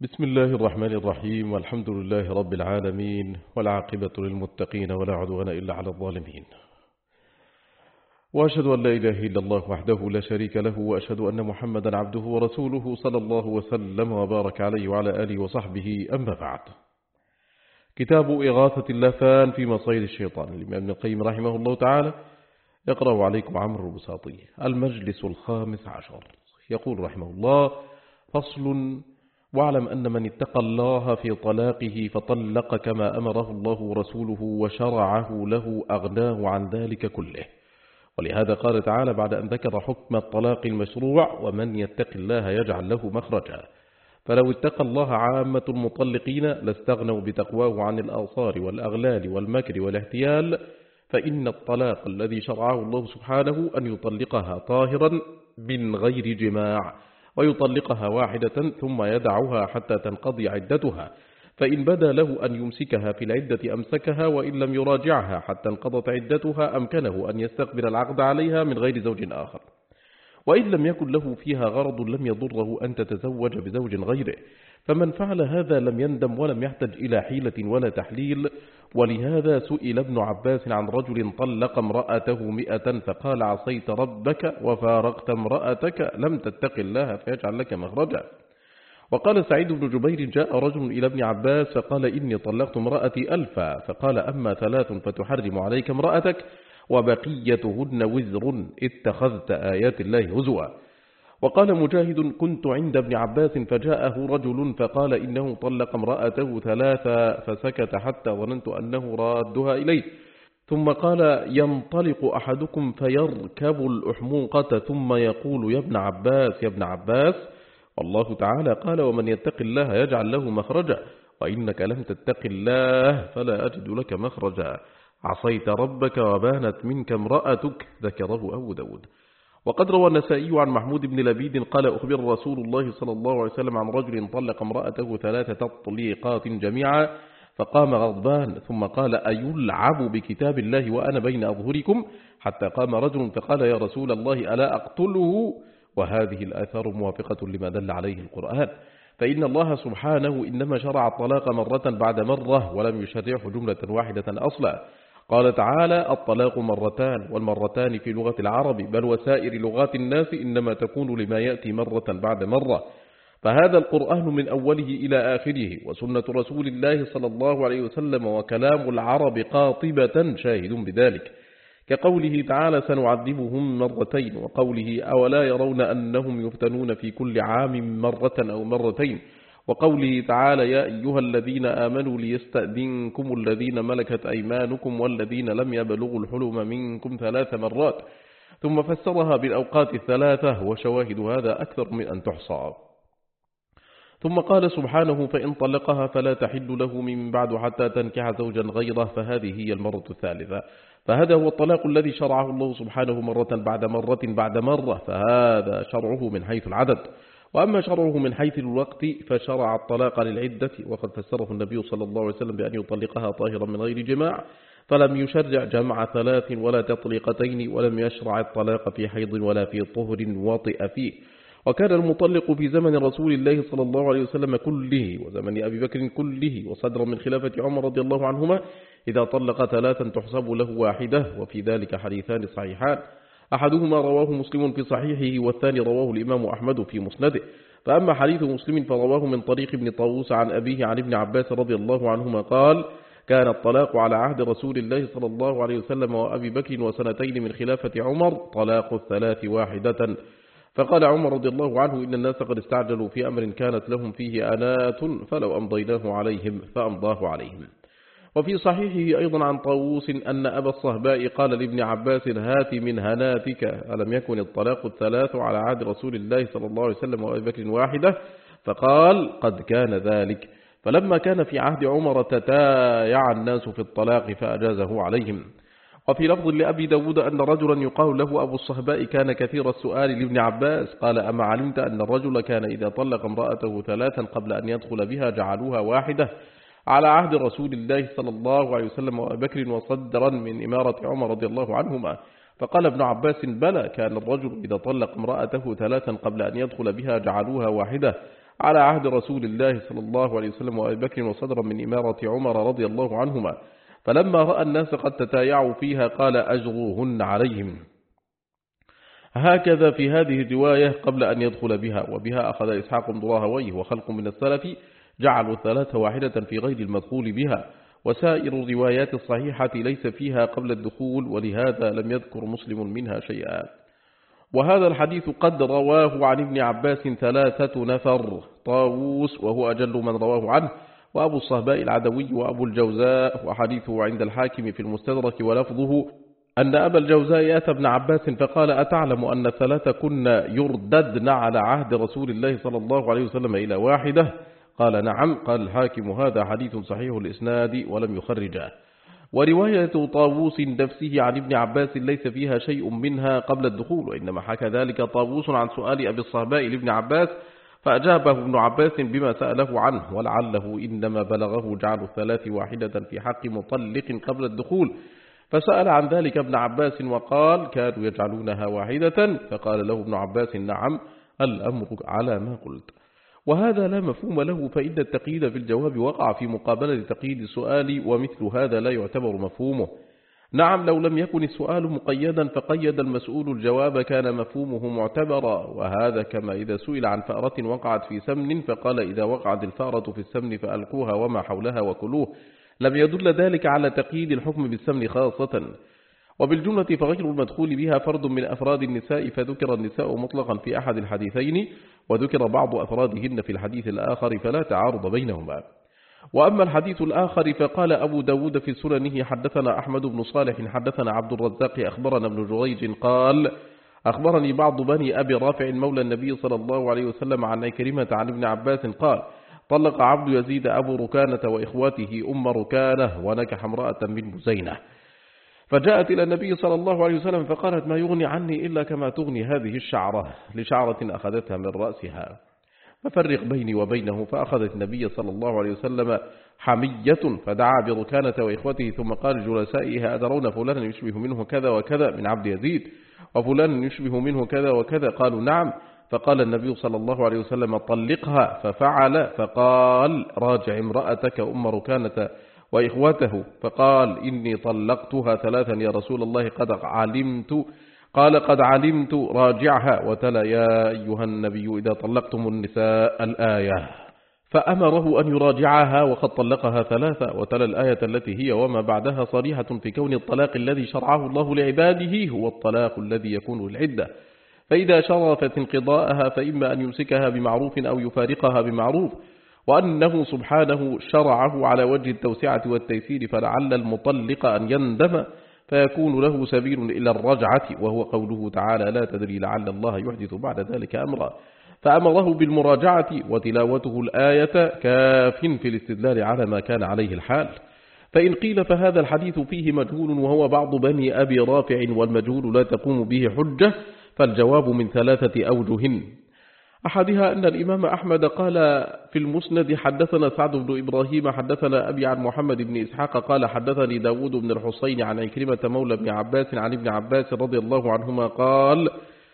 بسم الله الرحمن الرحيم، والحمد لله رب العالمين، والعاقبة للمتقين ولا عدوان إلا على الظالمين. وأشهد أن لا إله إلا الله وحده لا شريك له، وأشهد أن محمدا عبده ورسوله صلى الله وسلم وبارك عليه وعلى آله وصحبه. أما بعد، كتاب إغاثة اللافان في مصيد الشيطان للإمام ابن القيم رحمه الله تعالى، يقرأ عليكم عمرو البساطي. المجلس 15. يقول رحمه الله: فصل: واعلم أن من اتقى الله في طلاقه فطلق كما أمره الله ورسوله وشرعه له أغناه عن ذلك كله. ولهذا قال تعالى بعد أن ذكر حكم الطلاق المشروع: ومن يتق الله يجعل له مخرجا. فلو اتقى الله عامة المطلقين لاستغنوا بتقواه عن الآثار والأغلال والمكر والاحتيال، فإن الطلاق الذي شرعه الله سبحانه أن يطلقها طاهرا من غير جماع، ويطلقها واحدة ثم يدعها حتى تنقضي عدتها، فإن بدا له أن يمسكها في العدة أمسكها، وإن لم يراجعها حتى انقضت عدتها أمكنه أن يستقبل العقد عليها من غير زوج آخر. وإن لم يكن له فيها غرض لم يضره أن تتزوج بزوج غيره، فمن فعل هذا لم يندم ولم يحتج إلى حيلة ولا تحليل. ولهذا سئل ابن عباس عن رجل طلق امرأته 100 فقال: عصيت ربك وفارقت امرأتك، لم تتق الله فيجعل لك مخرجا. وقال سعيد بن جبير: جاء رجل إلى ابن عباس فقال: إني طلقت امرأتي 1000، فقال: أما 3 فتحرم عليك امرأتك وبقيتهن وزر، اتخذت آيات الله هزوا. وقال مجاهد: كنت عند ابن عباس فجاءه رجل فقال إنه طلق امرأته 3، فسكت حتى ظننت أنه رادها إليه، ثم قال: ينطلق أحدكم فيركب الأحموقة ثم يقول: يا ابن عباس يا ابن عباس. والله تعالى قال: ومن يتق الله يجعل له مخرجا، وإنك لم تتق الله فلا أجد لك مخرجا، عصيت ربك وبانت منك امرأتك. ذكره أبو داود. وقد روى النسائي عن محمود بن لبيد قال: أخبر رسول الله صلى الله عليه وسلم عن رجل طلق امرأته 3 تطليقات جميعا، فقام غضبان ثم قال: أيلعب بكتاب الله وأنا بين أظهركم؟ حتى قام رجل فقال: يا رسول الله ألا أقتله؟ وهذه الآثار موافقة لما دل عليه القرآن، فإن الله سبحانه إنما شرع الطلاق مرة بعد مرة ولم يشرعه جملة واحدة أصلا. قال تعالى: الطلاق 2 مرتان، والمرتان في لغة العرب بل وسائر لغات الناس إنما تكون لما يأتي مرة بعد مرة. فهذا القرآن من أوله إلى آخره، وسنة رسول الله صلى الله عليه وسلم، وكلام العرب قاطبة شاهد بذلك، كقوله تعالى: سنعذبهم 2 مرتين، وقوله: أولا يرون أنهم يفتنون في كل عام 1 مرة أو 2 مرتين، وقوله تعالى: يا أيها الذين آمنوا ليستأذنكم الذين ملكت أيمانكم والذين لم يبلغوا الحلم منكم 3 مرات، ثم فسرها بالأوقات 3، وشواهد هذا أكثر من أن تحصى. ثم قال سبحانه: فإن طلقها فلا تحل له من بعد حتى تنكح زوجا غيره، فهذه هي المرة 3. فهذا هو الطلاق الذي شرعه الله سبحانه مرة بعد مرة بعد مرة، فهذا شرعه من حيث العدد. وأما شرعه من حيث الوقت فشرع الطلاق للعدة، وقد فسره النبي صلى الله عليه وسلم بأن يطلقها طاهرا من غير جماع، فلم يشرع جمع 3 ولا تطليقتين، ولم يشرع الطلاق في حيض ولا في طهر وطئ فيه. وكان المطلق في زمن رسول الله صلى الله عليه وسلم كله وزمن أبي بكر كله وصدر من خلافة عمر رضي الله عنهما إذا طلق 3 تحسب له 1، وفي ذلك حديثان صحيحان، أحدهما رواه مسلم في صحيحه، والثاني رواه الإمام أحمد في مسنده. فأما حديث مسلم فرواه من طريق ابن طاووس عن أبيه عن ابن عباس رضي الله عنهما قال: كان الطلاق على عهد رسول الله صلى الله عليه وسلم وأبي بكر و2 من خلافة عمر طلاق 3 واحدة. فقال عمر رضي الله عنه: إن الناس قد استعجلوا في أمر كانت لهم فيه آنات، فلو أمضيناه عليهم فأمضاه عليهم. وفي صحيحه أيضا عن طاووس أن أبا الصهباء قال لابن عباس: هات من هناتك، ألم يكن الطلاق 3 على عهد رسول الله صلى الله عليه وسلم وأبي بكر 1؟ فقال: قد كان ذلك. فلما كان في عهد عمر تتايع الناس في الطلاق فأجازه عليهم. وفي لفظ لأبي داود أن رجلا يقال له أبو الصهباء كان كثير السؤال لابن عباس، قال: أما علمت أن الرجل كان إذا طلق امرأته 3 قبل أن يدخل بها جعلوها 1 على عهد رسول الله صلى الله عليه وسلم وأبي بكر، وصدرا من إمارة عمر رضي الله عنهما؟ فقال ابن عباس: بلى، كان الرجل إذا طلق امرأته 3 قبل أن يدخل بها جعلوها 1 على عهد رسول الله صلى الله عليه وسلم وأبي بكر وصدرا من إمارة عمر رضي الله عنهما، فلما رأى الناس قد تتايعوا فيها قال أجروهن عليهم. هكذا في هذه الرواية قبل أن يدخل بها، وبها أخذ إسحاق بن راهويه وخلق من السلف جعلوا الثلاثة واحدة في غير المدخول بها، وسائر الروايات الصحيحة ليس فيها قبل الدخول، ولهذا لم يذكر مسلم منها شيئا. وهذا الحديث قد رواه عن ابن عباس 3 نفر: طاووس وهو أجل من رواه عنه، وأبو الصهباء العدوي، وأبو الجوزاء، وحديثه عند الحاكم في المستدرك، ولفظه أن أبا الجوزاء أتى ابن عباس فقال: أتعلم أن 3 كنا يرددن على عهد رسول الله صلى الله عليه وسلم إلى واحدة؟ قال: نعم. قال الحاكم: هذا حديث صحيح الإسناد ولم يخرجه. ورواية طاووس نفسه عن ابن عباس ليس فيها شيء منها قبل الدخول، وإنما حكى ذلك طاووس عن سؤال أبي الصهباء لابن عباس، فأجابه ابن عباس بما سأله عنه، ولعله إنما بلغه جعل الثلاث واحدة في حق مطلق قبل الدخول، فسأل عن ذلك ابن عباس وقال: كانوا يجعلونها واحدة، فقال له ابن عباس: نعم، الأمر على ما قلت. وهذا لا مفهوم له، فإن التقييد في الجواب وقع في مقابلة تقييد السؤال، ومثل هذا لا يعتبر مفهومه. نعم، لو لم يكن السؤال مقيدا فقيد المسؤول الجواب كان مفهومه معتبرا، وهذا كما إذا سئل عن فأرة وقعت في سمن فقال: إذا وقعت الفأرة في السمن فألقوها وما حولها وكلوه، لم يدل ذلك على تقييد الحكم بالسمن خاصة. وبالجملة فغير المدخول بها فرد من أفراد النساء، فذكر النساء مطلقا في أحد الحديثين، وذكر بعض أفرادهن في الحديث الآخر، فلا تعارض بينهما. وأما الحديث الآخر فقال أبو داود في سننه: حدثنا أحمد بن صالح حدثنا عبد الرزاق أخبرنا ابن جريج قال: أخبرني بعض بني أبي رافع مولى النبي صلى الله عليه وسلم عن عكرمة عن ابن عباس قال: طلق عبد يزيد أبو ركانة وإخواته أم ركانة، ونكح امرأة من بزينة، فجاءت إلى النبي صلى الله عليه وسلم فقالت: ما يغني عني إلا كما تغني هذه الشعرة، لشعرة أخذتها من رأسها، ففرق بيني وبينه. فأخذت النبي صلى الله عليه وسلم حمية، فدعا بركانة وإخوته، ثم قال جلسائها: أدرون فلانا يشبه منه كذا وكذا من عبد يزيد، وفلان يشبه منه كذا وكذا؟ قالوا: نعم. فقال النبي صلى الله عليه وسلم: طلقها. ففعل، فقال: راجع امرأتك أم ركانة وإخوته. فقال: إني طلقتها 3 يا رسول الله، قد علمت. قال: قد علمت، راجعها. وتلا: يا أيها النبي إذا طلقتم النساء الآية، فأمره أن يراجعها وقد طلقها 3، وتلا الآية التي هي وما بعدها صريحة في كون الطلاق الذي شرعه الله لعباده هو الطلاق الذي يكون العدة، فإذا شرفت انقضاءها فإما أن يمسكها بمعروف أو يفارقها بمعروف، وأنه سبحانه شرعه على وجه التوسعة والتيسير، فلعل المطلق أن يندم فيكون له سبيل إلى الرجعة، وهو قوله تعالى: لا تدري لعل الله يحدث بعد ذلك أمرا، فأمره بالمراجعة. وتلاوته الآية كاف في الاستدلال على ما كان عليه الحال. فإن قيل فهذا الحديث فيه مجهول وهو بعض بني أبي رافع، والمجهول لا تقوم به حجة، فالجواب من 3 أوجه: أحدها أن الإمام أحمد قال في المسند: حدثنا سعد بن إبراهيم حدثنا أبي عن محمد بن إسحاق قال: حدثني داود بن الحصين عن عكرمة مولى ابن عباس عن ابن عباس رضي الله عنهما قال: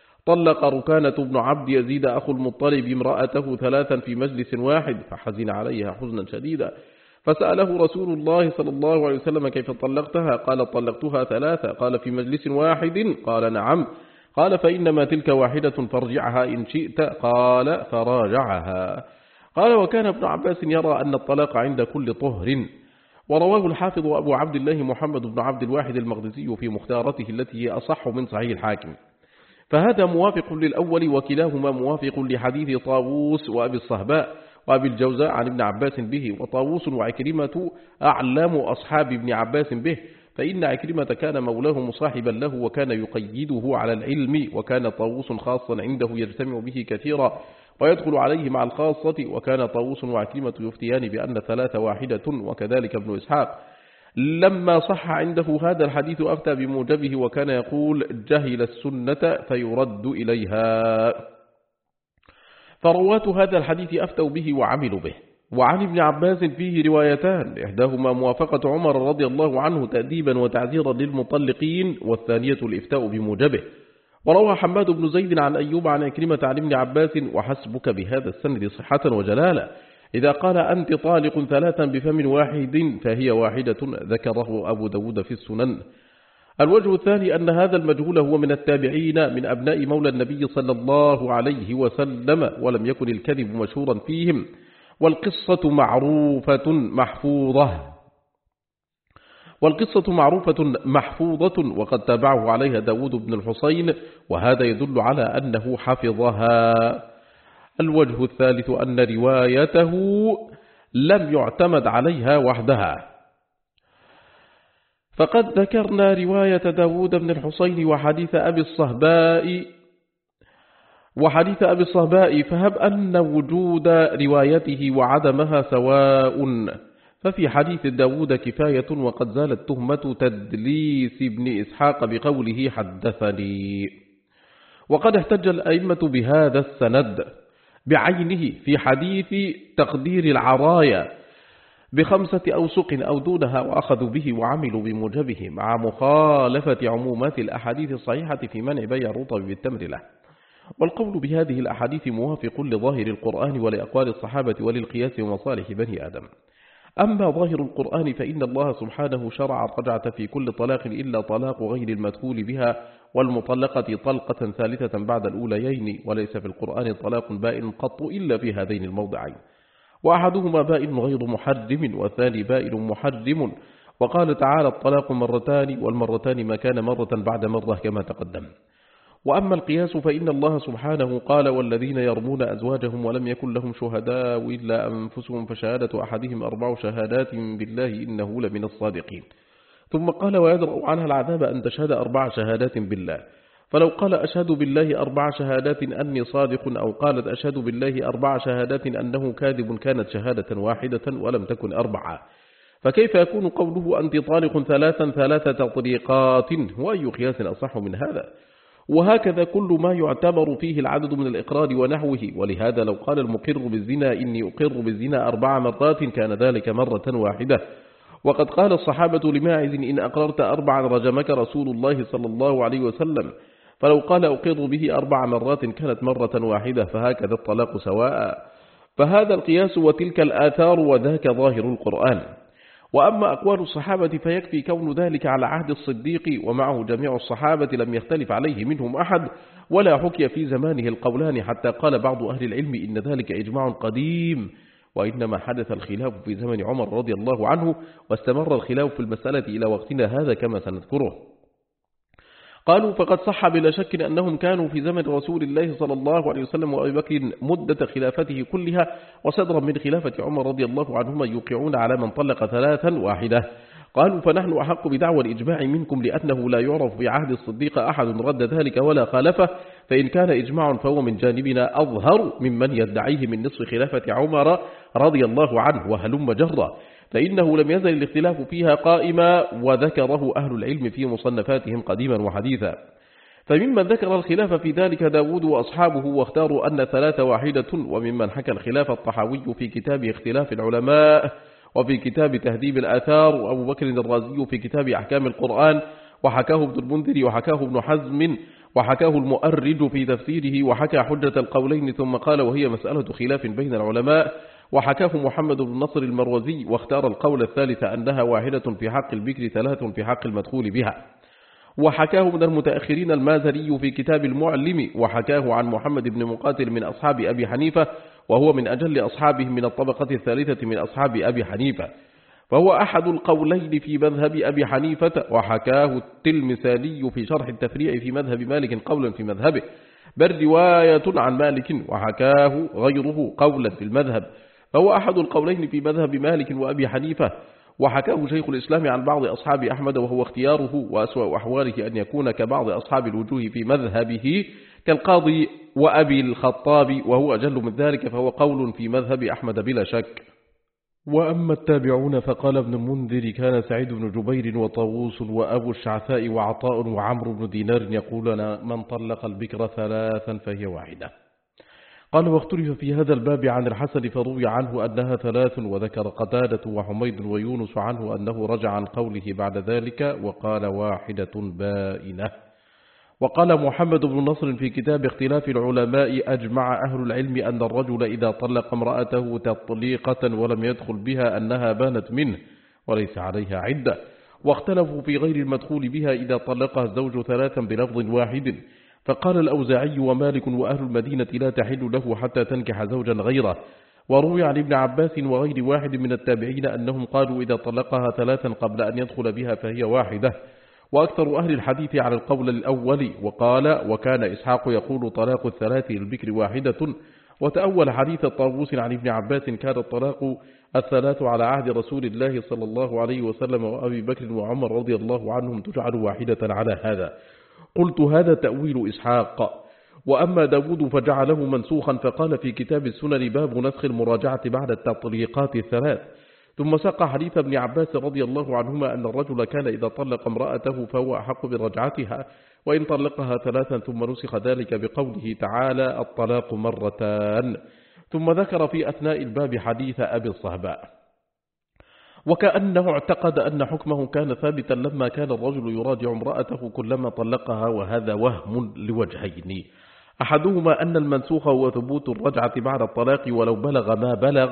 طلق ركانة بن عبد يزيد أخو المطلب امرأته 3 في مجلس واحد، فحزن عليها حزنا شديدا، فسأله رسول الله صلى الله عليه وسلم: كيف طلقتها؟ قال: طلقتها 3. قال: في مجلس واحد؟ قال: نعم. قال: فإنما تلك واحدة، فارجعها إن شئت. قال: فراجعها. قال: وكان ابن عباس يرى أن الطلاق عند كل طهر. ورواه الحافظ أبو عبد الله محمد بن عبد الواحد المقدسي في مختارته التي هي أصح من صحيح الحاكم، فهذا موافق للأول، وكلاهما موافق لحديث طاووس وأبي الصهباء وأبي الجوزاء عن ابن عباس به. وطاووس وعكرمة أعلام أصحاب ابن عباس به، فإن عكرمة كان مولاه مصاحبا له وكان يقيده على العلم، وكان طاووس خاصا عنده يجتمع به كثيرا ويدخل عليه مع الخاصة، وكان طاووس وعكرمة يفتيان بأن 3 واحدة، وكذلك ابن إسحاق لما صح عنده هذا الحديث أفتى بموجبه، وكان يقول: جهل السنة فيرد إليها. فرواة هذا الحديث أفتوا به وعملوا به. وعن ابن عباس فيه روايتان: إحداهما موافقة عمر رضي الله عنه تأديبا وتعزيرا للمطلقين، والثانية الإفتاء بموجبه. وروى حماد بن زيد عن أيوب عن عكرمة عن ابن عباس: وحسبك بهذا السند صحة وجلالة إذا قال أنت طالق 3 بفم واحد فهي واحدة، ذكره أبو داود في السنن. الوجه الثاني أن هذا المجهول هو من التابعين من أبناء مولى النبي صلى الله عليه وسلم، ولم يكن الكذب مشهورا فيهم، والقصة معروفة محفوظة وقد تابعه عليها داود بن الحسين، وهذا يدل على أنه حفظها. الوجه الثالث أن روايته لم يعتمد عليها وحدها، فقد ذكرنا رواية داود بن الحسين وحديث أبي الصهباء، فهب أن وجود روايته وعدمها سواء، ففي حديث داود كفاية، وقد زالت تهمة تدليس ابن إسحاق بقوله حدثني. وقد احتج الأئمة بهذا السند بعينه في حديث تقدير العرايا ب5 أوسق أو دونها، وأخذوا به وعملوا بموجبه، مع مخالفة عمومات الأحاديث الصحيحة في منع بيع الرطب بالتمر له. والقول بهذه الأحاديث موافق لظاهر القرآن ولأقوال الصحابة وللقياس ومصالح بني آدم. أما ظاهر القرآن فإن الله سبحانه شرع الرجعة في كل طلاق إلا طلاق غير المدخول بها، والمطلقة طلقة ثالثة بعد الأوليين، وليس في القرآن طلاق بائن قط إلا في هذين الموضعين، وأحدهما بائن غير محرم والثاني بائن محرم. وقال تعالى: الطلاق 2 والمرتان ما كان مرة بعد مرة كما تقدم. وأما القياس فإن الله سبحانه قال: والذين يرمون أزواجهم ولم يكن لهم شهداء إلا أنفسهم فشهادة أحدهم 4 شهادات بالله إنه لمن الصادقين. ثم قال: ويدرأ عنها العذاب أن تشهد 4 شهادات بالله. فلو قال: أشهد بالله 4 شهادات أني صادق، أو قالت: أشهد بالله 4 شهادات أنه كاذب، كانت شهادة واحدة ولم تكن 4. فكيف يكون قوله أنت طالق 3 تطليقات؟ وأي قياس أصح من هذا؟ وهكذا كل ما يعتبر فيه العدد من الإقرار ونحوه. ولهذا لو قال المقر بالزنا: إني أقر بالزنا 4 مرات، كان ذلك مرة واحدة. وقد قال الصحابة لماعز: إن أقررت 4 رجمك رسول الله صلى الله عليه وسلم. فلو قال أقر به 4 مرات كانت مرة واحدة، فهكذا الطلاق سواء. فهذا القياس وتلك الآثار، وذاك ظاهر القرآن. وأما أقوال الصحابة فيكفي كون ذلك على عهد الصديق، ومعه جميع الصحابة لم يختلف عليه منهم أحد، ولا حكي في زمانه القولان، حتى قال بعض أهل العلم إن ذلك إجماع قديم، وإنما حدث الخلاف في زمن عمر رضي الله عنه، واستمر الخلاف في المسألة إلى وقتنا هذا كما سنذكره. قالوا: فقد صح بلا شك أنهم كانوا في زمن رسول الله صلى الله عليه وسلم وأبي بكر مدة خلافته كلها، وصدرا من خلافة عمر رضي الله عنهما، يوقعون على من طلق 3 واحدة. قالوا: فنحن أحق بدعوى الإجماع منكم، لأنه لا يعرف في عهد الصديق أحد رد ذلك ولا خالفه، فإن كان إجماع فهو من جانبنا أظهر ممن يدعيه من نصف خلافة عمر رضي الله عنه وهلم جرا، فإنه لم يزل الاختلاف فيها قائما، وذكره أهل العلم في مصنفاتهم قديما وحديثا. فممن ذكر الخلاف في ذلك داود وأصحابه، واختاروا أن 3 واحدة. وممن حكى الخلاف الطحاوي في كتاب اختلاف العلماء، وفي كتاب تهذيب الآثار، وأبو بكر الرازي في كتاب أحكام القرآن، وحكاه ابن المنذر، وحكاه ابن حزم، وحكاه المؤرد في تفسيره، وحكى حجة القولين، ثم قال: وهي مسألة خلاف بين العلماء. وحكاه محمد بن نصر المروزي، واختار القول الثالث أنها واحدة في حق البكر، 3 في حق المدخول بها. وحكاه من المتأخرين المازري في كتاب المعلم، وحكاه عن محمد بن مقاتل من أصحاب أبي حنيفة، وهو من أجل أصحابه من الطبقة الثالثة من أصحاب أبي حنيفة، فهو أحد القولين في مذهب أبي حنيفة. وحكاه التلمساني في شرح التفريع في مذهب مالك قولا في مذهبه، بل رواية عن مالك، وحكاه غيره قولا في المذهب، فهو أحد القولين في مذهب مالك وأبي حنيفة. وحكاه شيخ الإسلام عن بعض أصحاب أحمد، وهو اختياره، وأسوأ أحواله أن يكون كبعض أصحاب الوجوه في مذهبه كالقاضي وأبي الخطاب، وهو أجل من ذلك، فهو قول في مذهب أحمد بلا شك. وأما التابعون فقال ابن المنذر: كان سعيد بن جبير وطاووس وأبو الشعثاء وعطاء وعمرو بن دينار يقولون: من طلق البكر 3 فهي واحدة. قال: واختلف في هذا الباب عن الحسن، فروي عنه أنها 3، وذكر قتادة وحميد ويونس عنه أنه رجع عن قوله بعد ذلك وقال: واحدة بائنة. وقال محمد بن نصر في كتاب اختلاف العلماء: أجمع أهل العلم أن الرجل إذا طلق امرأته تطليقة ولم يدخل بها أنها بانت منه وليس عليها عدة. واختلفوا في غير المدخول بها إذا طلقها الزوج 3 بلفظ واحد، فقال الأوزاعي ومالك وأهل المدينة لا تحل له حتى تنكح زوجا غيره. وروي عن ابن عباس وغير واحد من التابعين أنهم قالوا إذا طلقها 3 قبل أن يدخل بها فهي واحدة. وأكثر أهل الحديث على القول الأول. وقال: وكان إسحاق يقول طلاق الثلاث للبكر واحدة. وتأول حديث طاووس عن ابن عباس: كان الطلاق 3 على عهد رسول الله صلى الله عليه وسلم وأبي بكر وعمر رضي الله عنهم تجعل واحدة على هذا. قلت: هذا تأويل إسحاق. وأما داود فجعله منسوخا، فقال في كتاب السنن: باب نسخ المراجعة بعد التطليقات 3. ثم ساق حديث ابن عباس رضي الله عنهما أن الرجل كان إذا طلق امرأته فهو أحق برجعتها وإن طلقها 3، ثم نسخ ذلك بقوله تعالى: الطلاق 2 مرة. ثم ذكر في أثناء الباب حديث أبي الصهباء، وكأنه اعتقد أن حكمه كان ثابتا لما كان الرجل يراجع امرأته كلما طلقها، وهذا وهم لوجهين: أحدهما أن المنسوخ هو ثبوت الرجعة بعد الطلاق ولو بلغ ما بلغ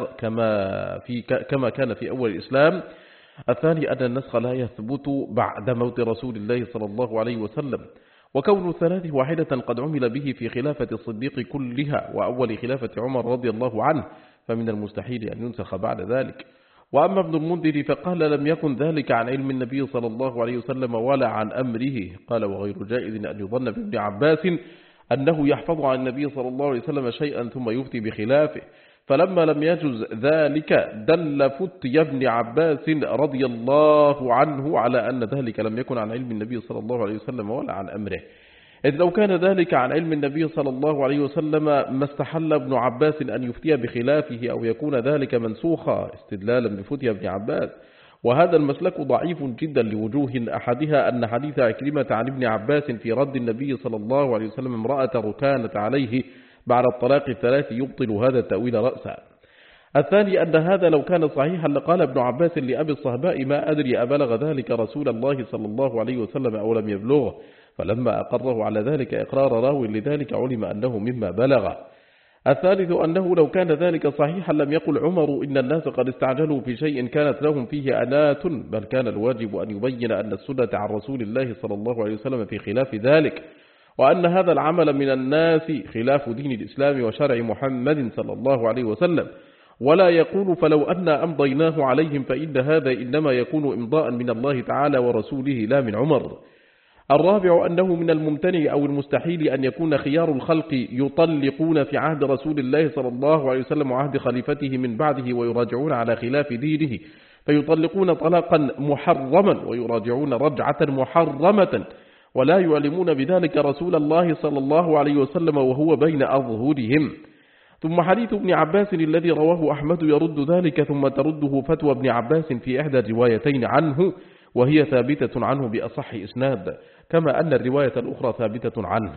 كما كان في أول الإسلام. الثاني أن النسخ لا يثبت بعد موت رسول الله صلى الله عليه وسلم، وكون 3 واحدة قد عمل به في خلافة الصديق كلها وأول خلافة عمر رضي الله عنه، فمن المستحيل أن ينسخ بعد ذلك. وأما ابن المنذر فقال: لم يكن ذلك عن علم النبي صلى الله عليه وسلم ولا عن أمره. قال: وغير جائز أن يظن بابن عباس أنه يحفظ عن النبي صلى الله عليه وسلم شيئا ثم يفتي بخلافه، فلما لم يجز ذلك دل فتي ابن عباس رضي الله عنه على أن ذلك لم يكن عن علم النبي صلى الله عليه وسلم ولا عن أمره، إذ لو كان ذلك عن علم النبي صلى الله عليه وسلم ما استحل ابن عباس أن يفتي بخلافه أو يكون ذلك منسوخا استدلالا بفتي ابن عباس. وهذا المسلك ضعيف جدا لوجوه، أحدها أن حديث عكرمة عن ابن عباس في رد النبي صلى الله عليه وسلم امرأة ركانت عليه بعد الطلاق 3 يبطل هذا التأويل رأسا. الثاني أن هذا لو كان صحيحا لقال ابن عباس لأبي الصهباء: ما أدري أبلغ ذلك رسول الله صلى الله عليه وسلم أو لم يبلغه، فلما أقره على ذلك إقرار راو لذلك علم أنه مما بلغ. الثالث أنه لو كان ذلك صحيحا لم يقل عمر: إن الناس قد استعجلوا في شيء كانت لهم فيه أنات، بل كان الواجب أن يبين أن السنة عن رسول الله صلى الله عليه وسلم في خلاف ذلك، وأن هذا العمل من الناس خلاف دين الإسلام وشرع محمد صلى الله عليه وسلم، ولا يقول: فلو أن أمضيناه عليهم، فإن هذا إنما يكون إمضاء من الله تعالى ورسوله لا من عمر. الرابع أنه من الممتنع أو المستحيل أن يكون خيار الخلق يطلقون في عهد رسول الله صلى الله عليه وسلم وعهد خليفته من بعده ويراجعون على خلاف دينه، فيطلقون طلاقا محرما ويراجعون رجعة محرمة ولا يعلمون بذلك رسول الله صلى الله عليه وسلم وهو بين أظهرهم. ثم حديث ابن عباس الذي رواه أحمد يرد ذلك، ثم ترده فتوى ابن عباس في إحدى الروايتين عنه، وهي ثابتة عنه بأصح إسناد، كما أن الرواية الأخرى ثابتة عنه.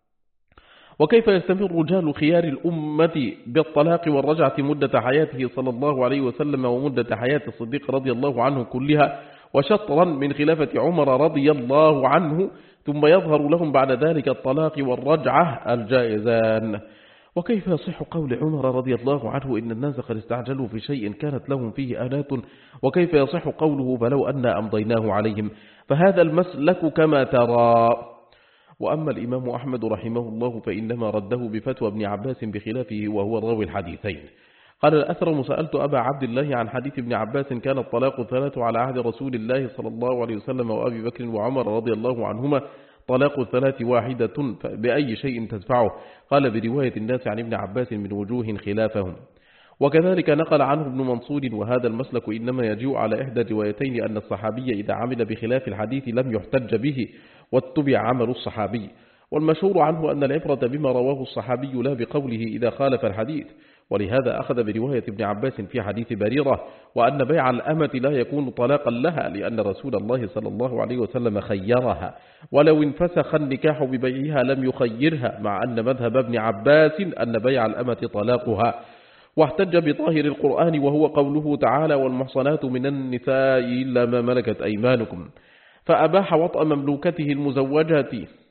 وكيف يستمر رجال خيار الأمة بالطلاق والرجعة مدة حياته صلى الله عليه وسلم ومدة حياة الصديق رضي الله عنه كلها وشطرا من خلافة عمر رضي الله عنه، ثم يظهر لهم بعد ذلك الطلاق والرجعة الجائزان؟ وكيف يصح قول عمر رضي الله عنه: إن الناس قد استعجلوا في شيء كانت لهم فيه آلات؟ وكيف يصح قوله: فلو أن أمضيناه عليهم؟ فهذا المسلك كما ترى. وأما الإمام أحمد رحمه الله فإنما رده بفتوى ابن عباس بخلافه، وهو راوي الحديثين. قال الأثرم: سألت أبا عبد الله عن حديث ابن عباس: كان الطلاق 3 على عهد رسول الله صلى الله عليه وسلم وأبي بكر وعمر رضي الله عنهما، طلاق 3 واحدة، بأي شيء تدفعه؟ قال: برواية الناس عن ابن عباس من وجوه خلافهم. وكذلك نقل عنه ابن منصور. وهذا المسلك إنما يجيء على إحدى الروايتين، أن الصحابي إذا عمل بخلاف الحديث لم يحتج به واتبع عمل الصحابي. والمشهور عنه أن العبرة بما رواه الصحابي لا بقوله إذا خالف الحديث، ولهذا أخذ برواية ابن عباس في حديث بريرة، وأن بيع الأمة لا يكون طلاقا لها، لأن رسول الله صلى الله عليه وسلم خيرها، ولو انفسخ النكاح ببيعها لم يخيرها، مع أن مذهب ابن عباس أن بيع الأمة طلاقها. واحتج بظاهر القرآن وهو قوله تعالى: والمحصنات من النساء إلا ما ملكت أيمانكم، فأباح وطأ مملوكته المزوجة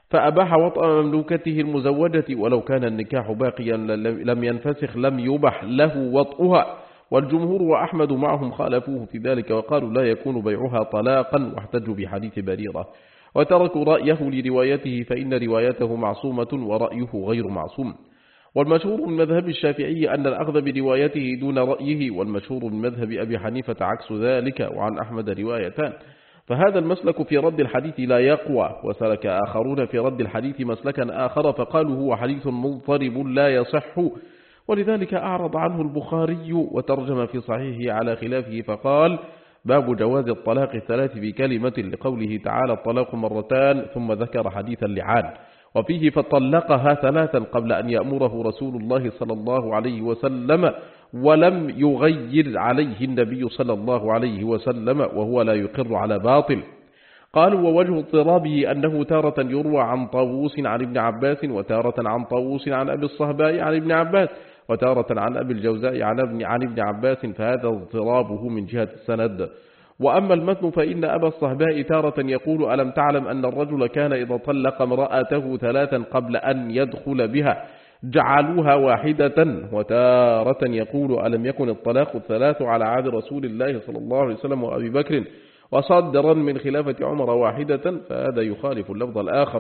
فأباح وطأ مملوكته المزوجة ولو كان النكاح باقيا لم ينفسخ لم يبح له وطئها. والجمهور وأحمد معهم خالفوه في ذلك وقالوا لا يكون بيعها طلاقا، واحتجوا بحديث بريرة وتركوا رأيه لروايته فإن روايته معصومة ورأيه غير معصوم. والمشهور من مذهب الشافعي أن الأخذ بروايته دون رأيه، والمشهور من مذهب أبي حنيفة عكس ذلك، وعن أحمد روايتان. فهذا المسلك في رد الحديث لا يقوى. وسلك آخرون في رد الحديث مسلكا آخر فقالوا هو حديث مضطرب لا يصح، ولذلك أعرض عنه البخاري وترجم في صحيحه على خلافه فقال باب جواز الطلاق الثلاث بكلمة لقوله تعالى الطلاق مرتان، ثم ذكر حديث اللعان وفيه فطلقها ثلاثا قبل أن يأمره رسول الله صلى الله عليه وسلم، ولم يغير عليه النبي صلى الله عليه وسلم وهو لا يقر على باطل. قالوا ووجه اضطرابه أنه تارة يروى عن طاووس عن ابن عباس، وتارة عن طاووس عن أبي الصهباء عن ابن عباس، وتارة عن أبي الجوزاء عن ابن عباس، فهذا اضطرابه من جهة السند. وأما المتن فإن أبا الصهباء تارة يقول ألم تعلم أن الرجل كان إذا طلق امرأته ثلاثا قبل أن يدخل بها جعلوها واحدة، وتارة يقول ألم يكن الطلاق الثلاث على عهد رسول الله صلى الله عليه وسلم وأبي بكر وصدرا من خلافة عمر واحدة، فهذا يخالف اللفظ الآخر.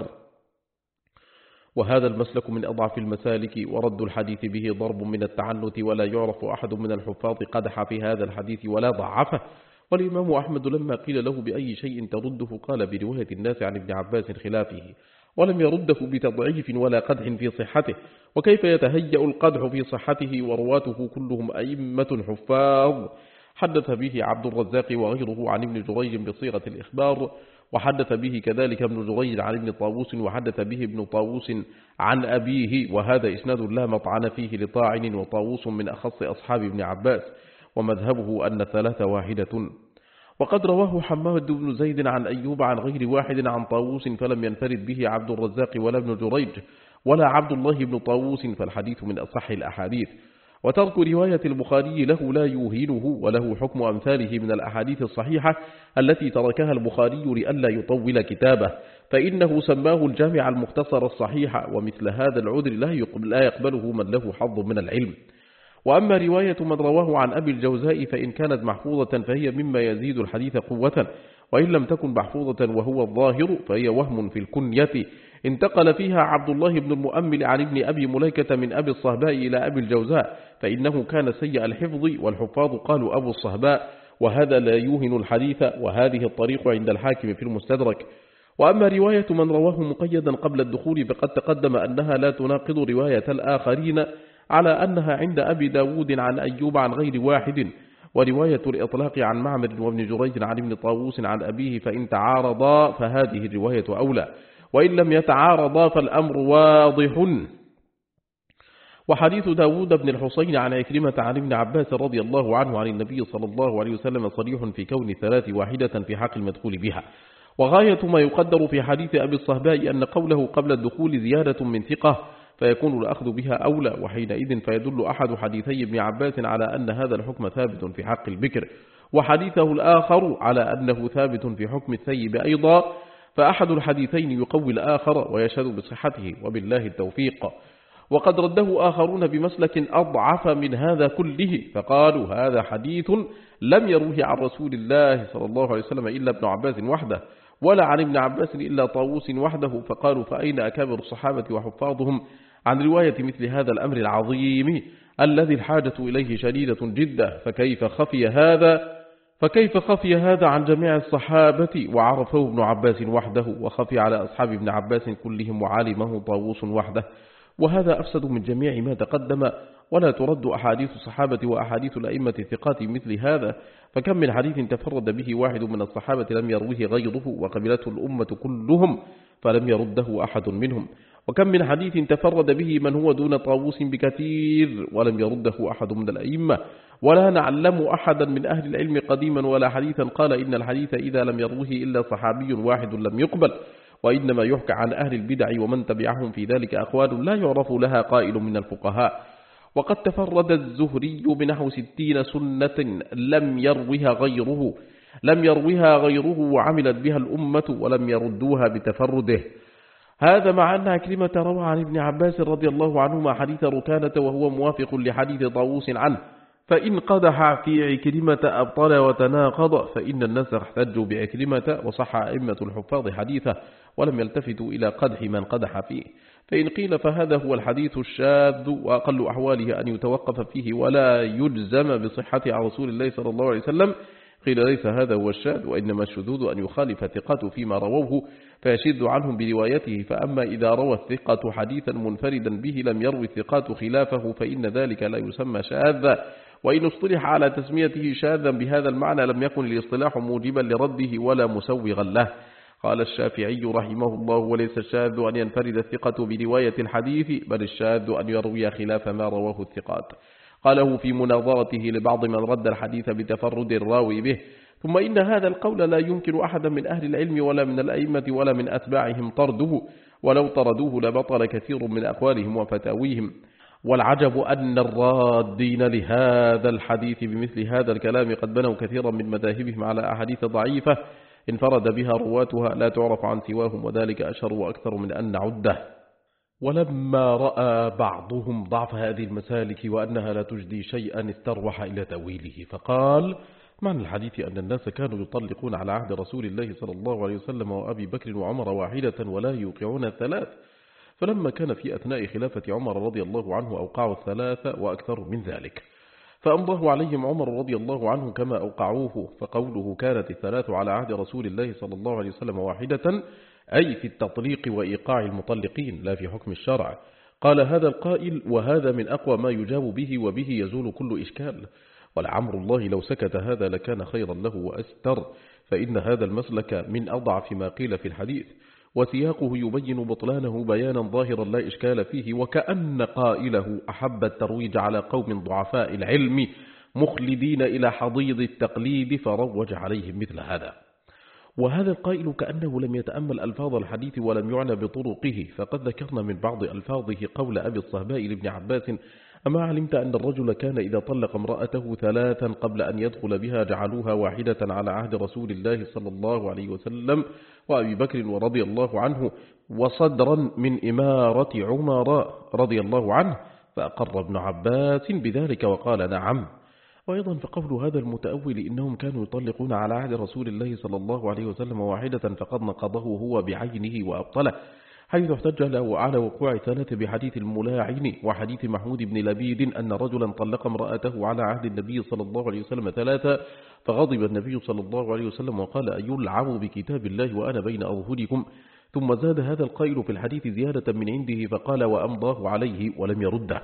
وهذا المسلك من أضعف المسالك، ورد الحديث به ضرب من التعنت، ولا يعرف أحد من الحفاظ قدح في هذا الحديث ولا ضعفه. والإمام أحمد لما قيل له بأي شيء ترده قال برواية الناس عن ابن عباس خلافه، ولم يرده بتضعيف ولا قدح في صحته. وكيف يتهيأ القدح في صحته ورواته كلهم أئمة حفاظ؟ حدث به عبد الرزاق وغيره عن ابن جريج بصيغة الإخبار، وحدث به كذلك ابن جريج عن ابن طاووس، وحدث به ابن طاووس عن أبيه، وهذا إسناد لا مطعن فيه لطاعن، وطاووس من أخص أصحاب ابن عباس، ومذهبه أن الثلاثة واحدة. وقد رواه حماد بن زيد عن أيوب عن غير واحد عن طاووس، فلم ينفرد به عبد الرزاق ولا ابن جريج ولا عبد الله بن طاووس، فالحديث من أصح الأحاديث. وترك رواية البخاري له لا يوهنه، وله حكم أمثاله من الأحاديث الصحيحة التي تركها البخاري لئلا يطول كتابه، فإنه سماه الجامع المختصر الصحيح، ومثل هذا العذر لا يقبله من له حظ من العلم. وأما رواية من رواه عن أبي الجوزاء فإن كانت محفوظة فهي مما يزيد الحديث قوة، وإن لم تكن محفوظة وهو الظاهر فهي وهم في الكنية انتقل فيها عبد الله بن المؤمل عن ابن أبي مليكة من أبي الصهباء إلى أبي الجوزاء، فإنه كان سيء الحفظ، والحفاظ قالوا أبو الصهباء، وهذا لا يوهن الحديث، وهذه الطريق عند الحاكم في المستدرك. وأما رواية من رواه مقيدا قبل الدخول فقد تقدم أنها لا تناقض رواية الآخرين، على أنها عند أبي داود عن أيوب عن غير واحد. ورواية الإطلاق عن معمر وابن جريج عن ابن طاووس عن أبيه فإن تعارضا فهذه الرواية أولى، وإن لم يتعارضا فالأمر واضح. وحديث داود بن الحسين عن عكرمة عن ابن عباس رضي الله عنه عن النبي صلى الله عليه وسلم صريح في كون الثلاث واحدة في حق المدخول بها. وغاية ما يقدر في حديث أبي الصهباء أن قوله قبل الدخول زيادة من ثقة، فيكون الأخذ بها أولى، وحينئذ فيدل أحد حديثي ابن عباس على أن هذا الحكم ثابت في حق البكر، وحديثه الآخر على أنه ثابت في حكم الثيب أيضا، فأحد الحديثين يقوي الآخر ويشهد بصحته، وبالله التوفيق. وقد رده آخرون بمسلك أضعف من هذا كله، فقالوا هذا حديث لم يروه عن رسول الله صلى الله عليه وسلم إلا ابن عباس وحده، ولا عن ابن عباس إلا طاووس وحده، فقالوا فأين أكابر الصحابة وحفاظهم عن رواية مثل هذا الأمر العظيم الذي الحاجة إليه شديدة جدا؟ فكيف خفي هذا عن جميع الصحابة وعرفه ابن عباس وحده، وخفي على أصحاب ابن عباس كلهم وعالمه طاووس وحده؟ وهذا أفسد من جميع ما تقدم، ولا ترد أحاديث الصحابة وأحاديث الأئمة الثقات مثل هذا، فكم من حديث تفرد به واحد من الصحابة لم يروه غيره وقبلته الأمة كلهم فلم يرده أحد منهم، وكم من حديث تفرد به من هو دون طاووس بكثير ولم يرده أحد من الأئمة، ولا نعلم أحدا من أهل العلم قديما ولا حديثا قال إن الحديث إذا لم يروه إلا صحابي واحد لم يقبل، وإنما يحكى عن أهل البدع ومن تبعهم في ذلك أقوال لا يعرف لها قائل من الفقهاء. وقد تفرد الزهري بنحو 60 سنة لم يروها غيره وعملت بها الأمة ولم يردوها بتفرده. هذا مع أن عكرمة روى عن ابن عباس رضي الله عنهما حديث ركانة وهو موافق لحديث طاووس عنه، فإن قدح في عكرمة أبطل وتناقض، فإن الناس احتجوا بعكرمة وصح أئمة الحفاظ حديثه ولم يلتفتوا إلى قدح من قدح فيه. فإن قيل فهذا هو الحديث الشاذ وأقل أحواله أن يتوقف فيه ولا يجزم بصحة عن رسول الله صلى الله عليه وسلم، قيل ليس هذا هو الشاذ، وإنما الشذوذ أن يخالف الثقات فيما رووه فيشذ عنهم بروايته. فأما إذا روى الثقة حديثا منفردا به لم يروي الثقات خلافه فإن ذلك لا يسمى شاذا. وإن اصطلح على تسميته شاذا بهذا المعنى لم يكن الاصطلاح موجبا لرده ولا مسوغا له. قال الشافعي رحمه الله: وليس الشاذ أن ينفرد الثقة برواية الحديث، بل الشاذ أن يروي خلاف ما رواه الثقات. قاله في مناظرته لبعض من رد الحديث بتفرد الراوي به. ثم إن هذا القول لا يمكن أحدا من أهل العلم ولا من الأئمة ولا من أتباعهم طرده، ولو طردوه لبطل كثير من أقوالهم وفتاويهم. والعجب أن الرادين لهذا الحديث بمثل هذا الكلام قد بنوا كثيرا من مذاهبهم على أحاديث ضعيفة انفرد بها رواتها لا تعرف عن سواهم، وذلك أشهر وأكثر من أن نعده. ولما رأى بعضهم ضعف هذه المسالك وأنها لا تجدي شيئا استروح إلى تأويله، فقال: معنى الحديث أن الناس كانوا يطلقون على عهد رسول الله صلى الله عليه وسلم وأبي بكر وعمر واحدة ولا يوقعون الثلاث، فلما كان في أثناء خلافة عمر رضي الله عنه أوقعوا الثلاث وأكثر من ذلك، فأمضاه عليهم عمر رضي الله عنه كما أوقعوه. فقوله كانت الثلاث على عهد رسول الله صلى الله عليه وسلم واحدة أي في التطليق وإيقاع المطلقين لا في حكم الشرع. قال هذا القائل: وهذا من أقوى ما يجاب به وبه يزول كل إشكال، ولعمر الله لو سكت هذا لكان خيرا له وأستر، فإن هذا المسلك من أضعف ما قيل في الحديث، وسياقه يبين بطلانه بيانا ظاهرا لا إشكال فيه، وكأن قائله أحب الترويج على قوم ضعفاء العلم مخلدين إلى حضيض التقليد فروج عليهم مثل هذا. وهذا القائل كأنه لم يتأمل ألفاظ الحديث ولم يعنى بطرقه، فقد ذكرنا من بعض ألفاظه قول أبي الصهباء لابن عباس: أما علمت أن الرجل كان إذا طلق امرأته ثلاثا قبل أن يدخل بها جعلوها واحدة على عهد رسول الله صلى الله عليه وسلم وأبي بكر ورضي الله عنه، وصدرا من إمارة عمر رضي الله عنه، فأقر ابن عباس بذلك وقال: نعم. وأيضا فقول هذا المتأول إنهم كانوا يطلقون على عهد رسول الله صلى الله عليه وسلم واحدة فقد نقضه هو بعينه وأبطله، حيث احتج له على وقوع ثلاث بحديث الملاعن وحديث محمود بن لبيد أن رجلا طلق امرأته على عهد النبي صلى الله عليه وسلم ثلاثة، فغضب النبي صلى الله عليه وسلم وقال: أيلعب بكتاب الله وأنا بين أظهركم. ثم زاد هذا القائل في الحديث زيادة من عنده فقال: وأمضاه عليه ولم يرده.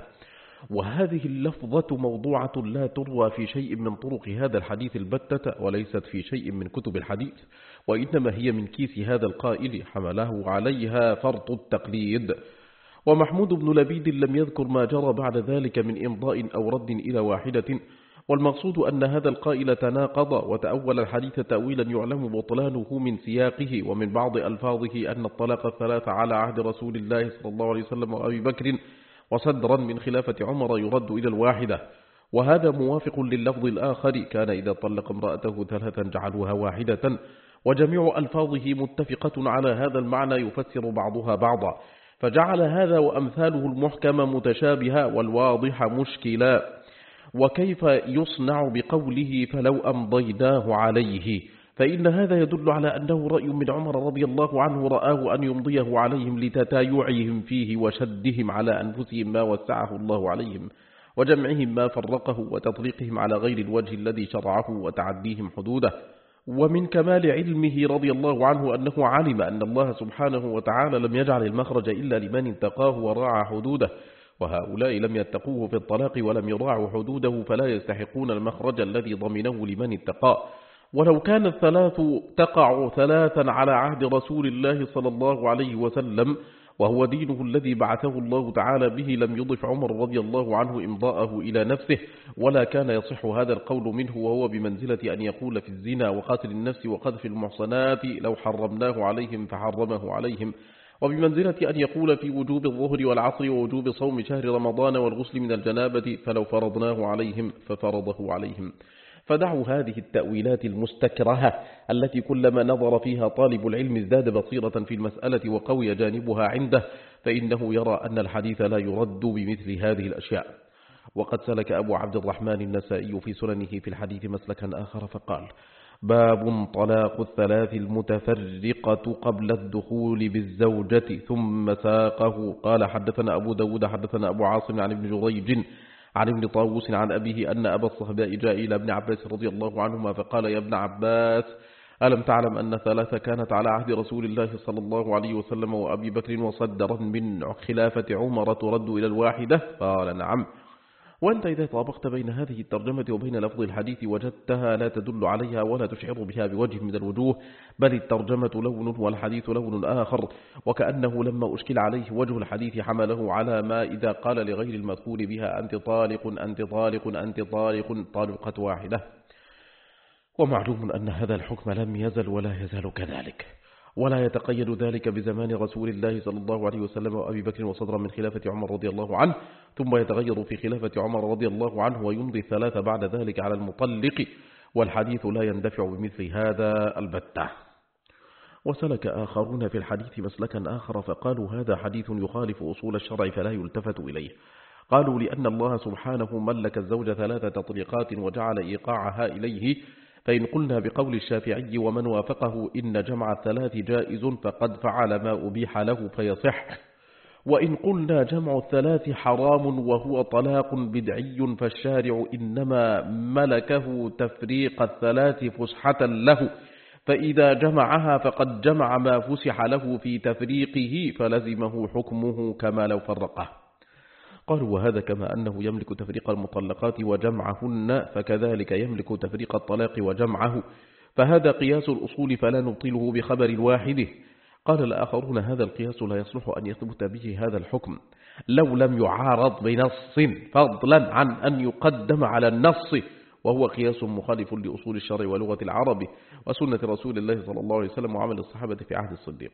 وهذه اللفظة موضوعة لا تروى في شيء من طرق هذا الحديث البتة، وليست في شيء من كتب الحديث، وإنما هي من كيس هذا القائل حمله عليها فرط التقليد. ومحمود بن لبيد لم يذكر ما جرى بعد ذلك من إمضاء أو رد إلى واحدة، والمقصود أن هذا القائل تناقض وتأول الحديث تأويلا يعلم بطلانه من سياقه ومن بعض ألفاظه أن الطلاق الثلاث على عهد رسول الله صلى الله عليه وسلم وأبي بكر، وصدرا من خلافة عمر يرد إلى الواحدة. وهذا موافق لللفظ الآخر: كان إذا طلق امرأته ثلاثا جعلوها واحدة. وجميع ألفاظه متفقة على هذا المعنى يفسر بعضها بعضا، فجعل هذا وأمثاله المحكم متشابها والواضح مشكلا. وكيف يصنع بقوله فلو أمضيناه عليه؟ فإن هذا يدل على أنه رأي من عمر رضي الله عنه رآه أن يمضيه عليهم لتتايعهم فيه وشدهم على أنفسهم ما وسعه الله عليهم، وجمعهم ما فرقه، وتطليقهم على غير الوجه الذي شرعه، وتعديهم حدوده. ومن كمال علمه رضي الله عنه أنه علم أن الله سبحانه وتعالى لم يجعل المخرج إلا لمن اتقاه وراعى حدوده، وهؤلاء لم يتقوه في الطلاق ولم يراعوا حدوده، فلا يستحقون المخرج الذي ضمنه لمن اتقاه. ولو كان الثلاث تقع ثلاثا على عهد رسول الله صلى الله عليه وسلم وهو دينه الذي بعثه الله تعالى به لم يضف عمر رضي الله عنه إمضاءه إلى نفسه، ولا كان يصح هذا القول منه، وهو بمنزلة أن يقول في الزنا وقتل النفس وقذف المحصنات لو حرمناه عليهم فحرمه عليهم، وبمنزلة أن يقول في وجوب الظهر والعصر ووجوب صوم شهر رمضان والغسل من الجنابة فلو فرضناه عليهم ففرضه عليهم. فدعوا هذه التأويلات المستكرهة التي كلما نظر فيها طالب العلم ازداد بصيرة في المسألة وقوي جانبها عنده، فإنه يرى أن الحديث لا يرد بمثل هذه الأشياء. وقد سلك أبو عبد الرحمن النسائي في سننه في الحديث مسلكا آخر فقال: باب طلاق الثلاث المتفرقة قبل الدخول بالزوجة، ثم ساقه. قال: حدثنا أبو داود حدثنا أبو عاصم عن ابن جريج عن ابن طاووس عن أبيه أن أبا الصهباء جاء إلى ابن عباس رضي الله عنهما فقال: يا ابن عباس، ألم تعلم أن ثلاثة كانت على عهد رسول الله صلى الله عليه وسلم وأبي بكر وصدرا من خلافة عمر ترد إلى الواحدة؟ قال: نعم. وأنت إذا طابقت بين هذه الترجمة وبين لفظ الحديث وجدتها لا تدل عليها ولا تشعر بها بوجه من الوجوه، بل الترجمة لون والحديث لون آخر، وكأنه لما أشكل عليه وجه الحديث حمله على ما إذا قال لغير المذكور بها: أنت طالق أنت طالق أنت طالق، طالقة واحدة. ومعلوم أن هذا الحكم لم يزل ولا يزال كذلك، ولا يتقيد ذلك بزمان رسول الله صلى الله عليه وسلم وأبي بكر وصدرا من خلافة عمر رضي الله عنه، ثم يتغير في خلافة عمر رضي الله عنه ويمضي الثلاثة بعد ذلك على المطلق، والحديث لا يندفع بمثل هذا البتة. وسلك آخرون في الحديث مسلكا آخر فقالوا: هذا حديث يخالف أصول الشرع فلا يلتفت إليه. قالوا: لأن الله سبحانه ملك الزوج 3 تطليقات وجعل إيقاعها إليه، فإن قلنا بقول الشافعي ومن وافقه إن جمع الثلاث جائز فقد فعل ما أبيح له فيصح، وإن قلنا جمع الثلاث حرام وهو طلاق بدعي فالشارع إنما ملكه تفريق الثلاث فسحة له، فإذا جمعها فقد جمع ما فسح له في تفريقه فلزمه حكمه كما لو فرقه. قالوا: وهذا كما أنه يملك تفريق المطلقات وجمعهن فكذلك يملك تفريق الطلاق وجمعه، فهذا قياس الأصول فلا نبطله بخبر الواحد. قال الآخرون: هذا القياس لا يصلح أن يثبت به هذا الحكم لو لم يعارض بنص، فضلا عن أن يقدم على النص، وهو قياس مخالف لأصول الشرع ولغة العرب وسنة رسول الله صلى الله عليه وسلم وعمل الصحابة في عهد الصديق.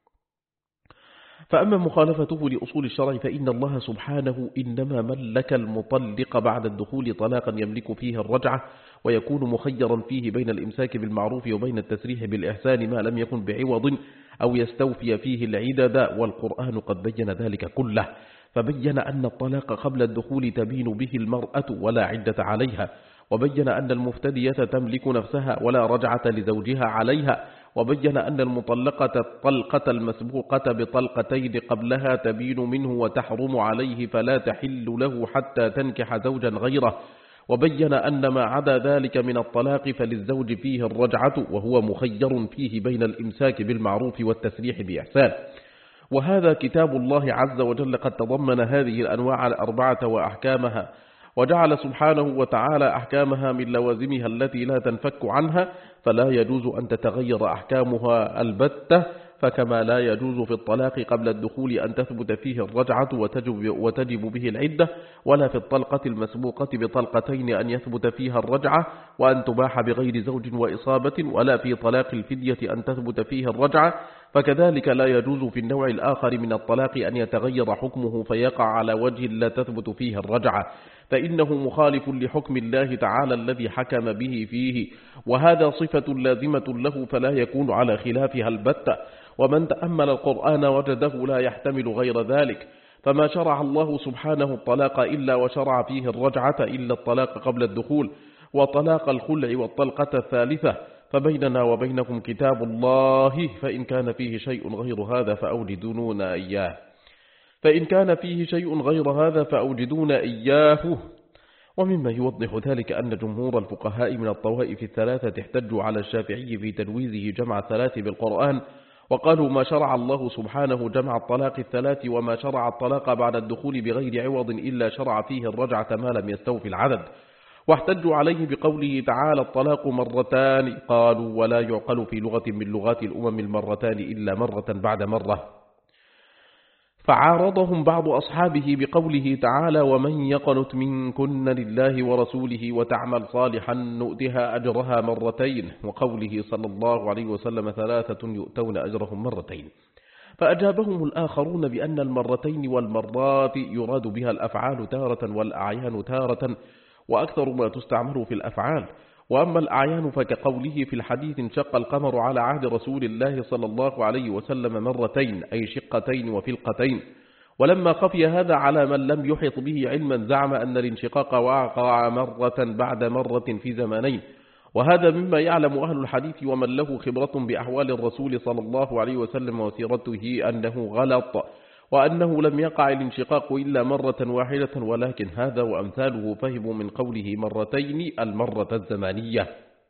فأما مخالفته لأصول الشرع فإن الله سبحانه إنما ملك المطلق بعد الدخول طلاقا يملك فيه الرجعة، ويكون مخيرا فيه بين الإمساك بالمعروف وبين التسريح بالإحسان ما لم يكن بعوض أو يستوفي فيه العدد، والقرآن قد بين ذلك كله، فبين أن الطلاق قبل الدخول تبين به المرأة ولا عدة عليها، وبين أن المفتدية تملك نفسها ولا رجعة لزوجها عليها، وبين أن المطلقة الطلقة المسبوقة بطلقتين قبلها تبين منه وتحرم عليه فلا تحل له حتى تنكح زوجا غيره، وبين أن ما عدا ذلك من الطلاق فللزوج فيه الرجعة وهو مخير فيه بين الإمساك بالمعروف والتسريح بإحسان. وهذا كتاب الله عز وجل قد تضمن هذه الأنواع 4 وأحكامها، وجعل سبحانه وتعالى أحكامها من لوازمها التي لا تنفك عنها، فلا يجوز أن تتغير أحكامها البتة، فكما لا يجوز في الطلاق قبل الدخول أن تثبت فيه الرجعة وتجب به العدة، ولا في الطلقة المسبوقة بطلقتين أن يثبت فيها الرجعة وأن تباح بغير زوج وإصابة، ولا في طلاق الفدية أن تثبت فيه الرجعة، فكذلك لا يجوز في النوع الآخر من الطلاق أن يتغير حكمه فيقع على وجه لا تثبت فيه الرجعة، فإنه مخالف لحكم الله تعالى الذي حكم به فيه، وهذا صفة لازمة له فلا يكون على خلافها البتة. ومن تأمل القرآن وجده لا يحتمل غير ذلك، فما شرع الله سبحانه الطلاق إلا وشرع فيه الرجعة إلا الطلاق قبل الدخول وطلاق الخلع والطلقة الثالثة، فبيننا وبينكم كتاب الله، فإن كان فيه شيء غير هذا فأوجدونا إياه فأوجدونا إياه. ومما يوضح ذلك أن جمهور الفقهاء من الطوائف الثلاثة احتجوا على الشافعي في تجويزه جمع الثلاث بالقرآن، وقالوا: ما شرع الله سبحانه جمع الطلاق الثلاث وما شرع الطلاق بعد الدخول بغير عوض إلا شرع فيه الرجعة ما لم يستوفي العدد. واحتجوا عليه بقوله تعالى: الطلاق مرتان، قالوا: ولا يعقل في لغة من لغات الأمم المرتان إلا مرة بعد مرة. فعارضهم بعض أصحابه بقوله تعالى: ومن يقنت منكن لله ورسوله وتعمل صالحا نؤتها أجرها مرتين، وقوله صلى الله عليه وسلم: 3 يؤتون أجرهم مرتين. فأجابهم الآخرون بأن المرتين والمرات يراد بها الأفعال تارة والأعيان تارة، وأكثر ما تستعمل في الأفعال، وأما الأعيان فكقوله في الحديث انشق القمر على عهد رسول الله صلى الله عليه وسلم مرتين أي شقتين وفلقتين. ولما خفي هذا على من لم يحط به علما زعم أن الانشقاق وقع مرة بعد مرة في زمانين، وهذا مما يعلم أهل الحديث ومن له خبرة بأحوال الرسول صلى الله عليه وسلم وسيرته أنه غلط، وأنه لم يقع الانشقاق إلا مرة واحدة، ولكن هذا وأمثاله فهموا من قوله مرتين المرة الزمانية.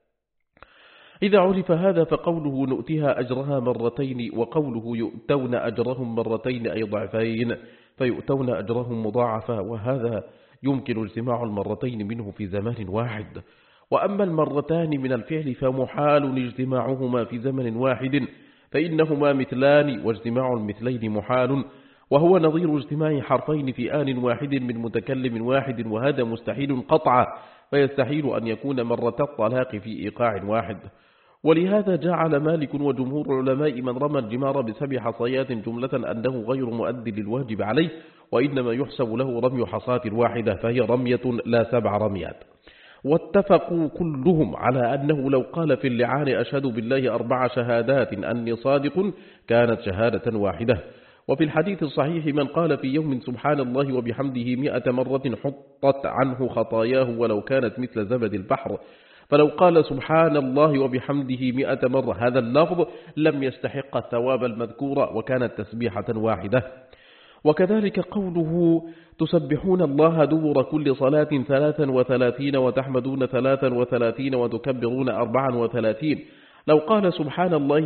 إذا عرف هذا فقوله نؤتها أجرها مرتين، وقوله يؤتون أجرهم مرتين أي ضعفين، فيؤتون أجرهم مضاعفة، وهذا يمكن اجتماع المرتين منه في زمان واحد. وأما المرتان من الفعل فمحال اجتماعهما في زمن واحد، فإنهما مثلان واجتماع المثلين محال، وهو نظير اجتماع حرفين في آن واحد من متكلم واحد، وهذا مستحيل قطعا، فيستحيل أن يكون مرة الطلاق في إيقاع واحد. ولهذا جعل مالك وجمهور العلماء من رمى الجمار ب7 حصيات جملة أنه غير مؤد للواجب عليه، وإنما يحسب له رمي حصاة واحدة، فهي رمية لا 7 رميات. واتفقوا كلهم على أنه لو قال في اللعان أشهد بالله 4 شهادات أني صادق كانت شهادة واحدة. وفي الحديث الصحيح من قال في يوم سبحان الله وبحمده 100 مرة حطت عنه خطاياه ولو كانت مثل زبد البحر، فلو قال سبحان الله وبحمده 100 مرة هذا اللفظ لم يستحق الثواب المذكور، وكانت تسبيحة واحدة. وكذلك قوله تسبحون الله دبر كل صلاة 33 وتحمدون 33 وتكبرون 34، لو قال سبحان الله